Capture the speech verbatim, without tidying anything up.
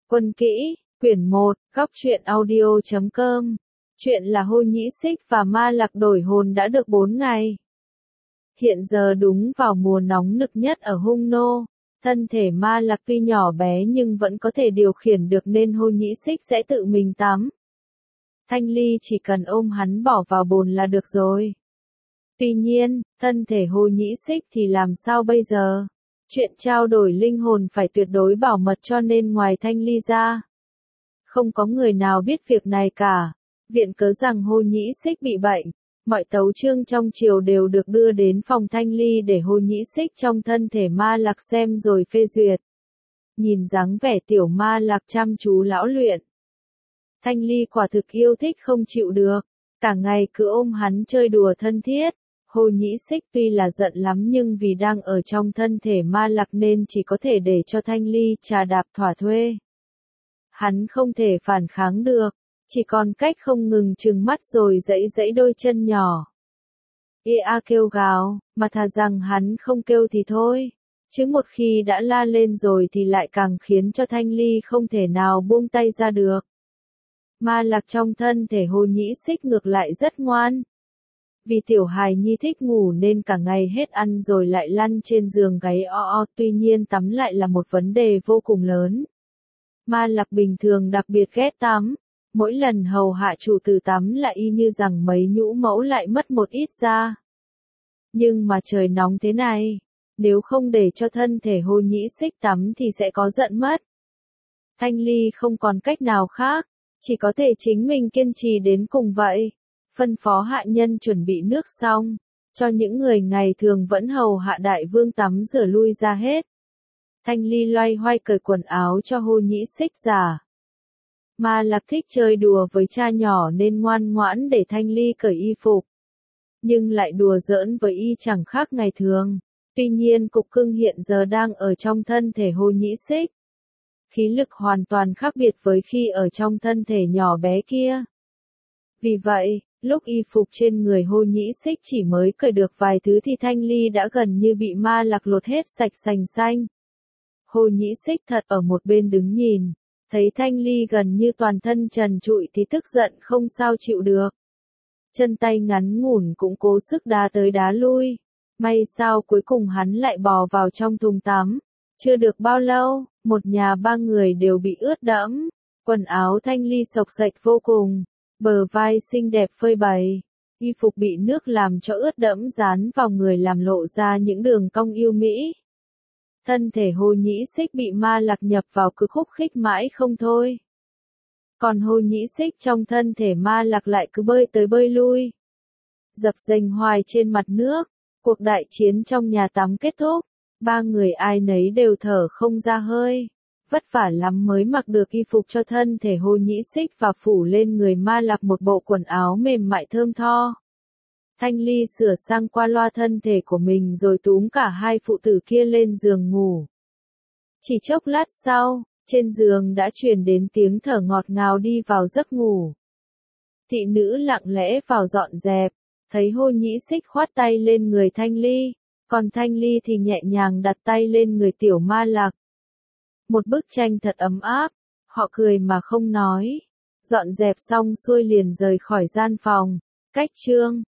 Quân kỹ, quyển một, góc truyện audio chấm com. Chuyện là Hôi Nhĩ Xích và Ma Lạc đổi hồn đã được bốn ngày. Hiện giờ đúng vào mùa nóng nực nhất ở Hung Nô, thân thể Ma Lạc tuy nhỏ bé nhưng vẫn có thể điều khiển được nên Hôi Nhĩ Xích sẽ tự mình tắm. Thanh Ly chỉ cần ôm hắn bỏ vào bồn là được rồi. Tuy nhiên, thân thể Hôi Nhĩ Xích thì làm sao bây giờ? Chuyện trao đổi linh hồn phải tuyệt đối bảo mật cho nên ngoài Thanh Ly ra, không có người nào biết việc này cả. Viện cớ rằng Hôi Nhĩ Xích bị bệnh, mọi tấu chương trong triều đều được đưa đến phòng Thanh Ly để Hôi Nhĩ Xích trong thân thể Ma Lạc xem rồi phê duyệt. Nhìn dáng vẻ tiểu Ma Lạc chăm chú lão luyện, Thanh Ly quả thực yêu thích không chịu được, cả ngày cứ ôm hắn chơi đùa thân thiết. Hôi Nhĩ Xích tuy là giận lắm nhưng vì đang ở trong thân thể Ma Lạc nên chỉ có thể để cho Thanh Ly trà đạp thỏa thuê. Hắn không thể phản kháng được, chỉ còn cách không ngừng trừng mắt rồi giãy giãy đôi chân nhỏ. Ê a kêu gào, mà thà rằng hắn không kêu thì thôi, chứ một khi đã la lên rồi thì lại càng khiến cho Thanh Ly không thể nào buông tay ra được. Ma Lạc trong thân thể Hôi Nhĩ Xích ngược lại rất ngoan. Vì tiểu hài nhi thích ngủ nên cả ngày hết ăn rồi lại lăn trên giường gáy o o, tuy nhiên tắm lại là một vấn đề vô cùng lớn. Ma Lạc bình thường đặc biệt ghét tắm, mỗi lần hầu hạ chủ tử tắm lại y như rằng mấy nhũ mẫu lại mất một ít da. Nhưng mà trời nóng thế này, nếu không để cho thân thể Hôi Nhĩ Xích tắm thì sẽ có giận mất. Thanh Ly không còn cách nào khác, chỉ có thể chính mình kiên trì đến cùng vậy. Phân phó hạ nhân chuẩn bị nước xong, cho những người ngày thường vẫn hầu hạ đại vương tắm rửa lui ra hết. Thanh Ly loay hoay cởi quần áo cho Hôi Nhĩ Xích giả. Ma Lạc thích chơi đùa với cha nhỏ nên ngoan ngoãn để Thanh Ly cởi y phục. Nhưng lại đùa giỡn với y chẳng khác ngày thường. Tuy nhiên cục cưng hiện giờ đang ở trong thân thể Hôi Nhĩ Xích. Khí lực hoàn toàn khác biệt với khi ở trong thân thể nhỏ bé kia. Vì vậy, lúc y phục trên người Hôi Nhĩ Xích chỉ mới cởi được vài thứ thì Thanh Ly đã gần như bị Ma Lạc lột hết sạch sành xanh. Hôi Nhĩ Xích thật ở một bên đứng nhìn, thấy Thanh Ly gần như toàn thân trần trụi thì tức giận không sao chịu được. Chân tay ngắn ngủn cũng cố sức đá tới đá lui. May sao cuối cùng hắn lại bò vào trong thùng tắm. Chưa được bao lâu, một nhà ba người đều bị ướt đẫm. Quần áo Thanh Ly xộc xệch vô cùng. Bờ vai xinh đẹp phơi bày, y phục bị nước làm cho ướt đẫm dán vào người làm lộ ra những đường cong yêu mỹ. Thân thể Hôi Nhĩ Xích bị Ma Lạc nhập vào cứ khúc khích mãi không thôi. Còn Hôi Nhĩ Xích trong thân thể Ma Lạc lại cứ bơi tới bơi lui. Dập dềnh hoài trên mặt nước, cuộc đại chiến trong nhà tắm kết thúc, ba người ai nấy đều thở không ra hơi. Vất vả lắm mới mặc được y phục cho thân thể Hôi Nhĩ Xích và phủ lên người Ma Lạc một bộ quần áo mềm mại thơm tho. Thanh Ly sửa sang qua loa thân thể của mình rồi túm cả hai phụ tử kia lên giường ngủ. Chỉ chốc lát sau, trên giường đã truyền đến tiếng thở ngọt ngào đi vào giấc ngủ. Thị nữ lặng lẽ vào dọn dẹp, thấy Hôi Nhĩ Xích khoát tay lên người Thanh Ly, còn Thanh Ly thì nhẹ nhàng đặt tay lên người tiểu Ma Lạc. Một bức tranh thật ấm áp, họ cười mà không nói. Dọn dẹp xong xuôi liền rời khỏi gian phòng. Cách chương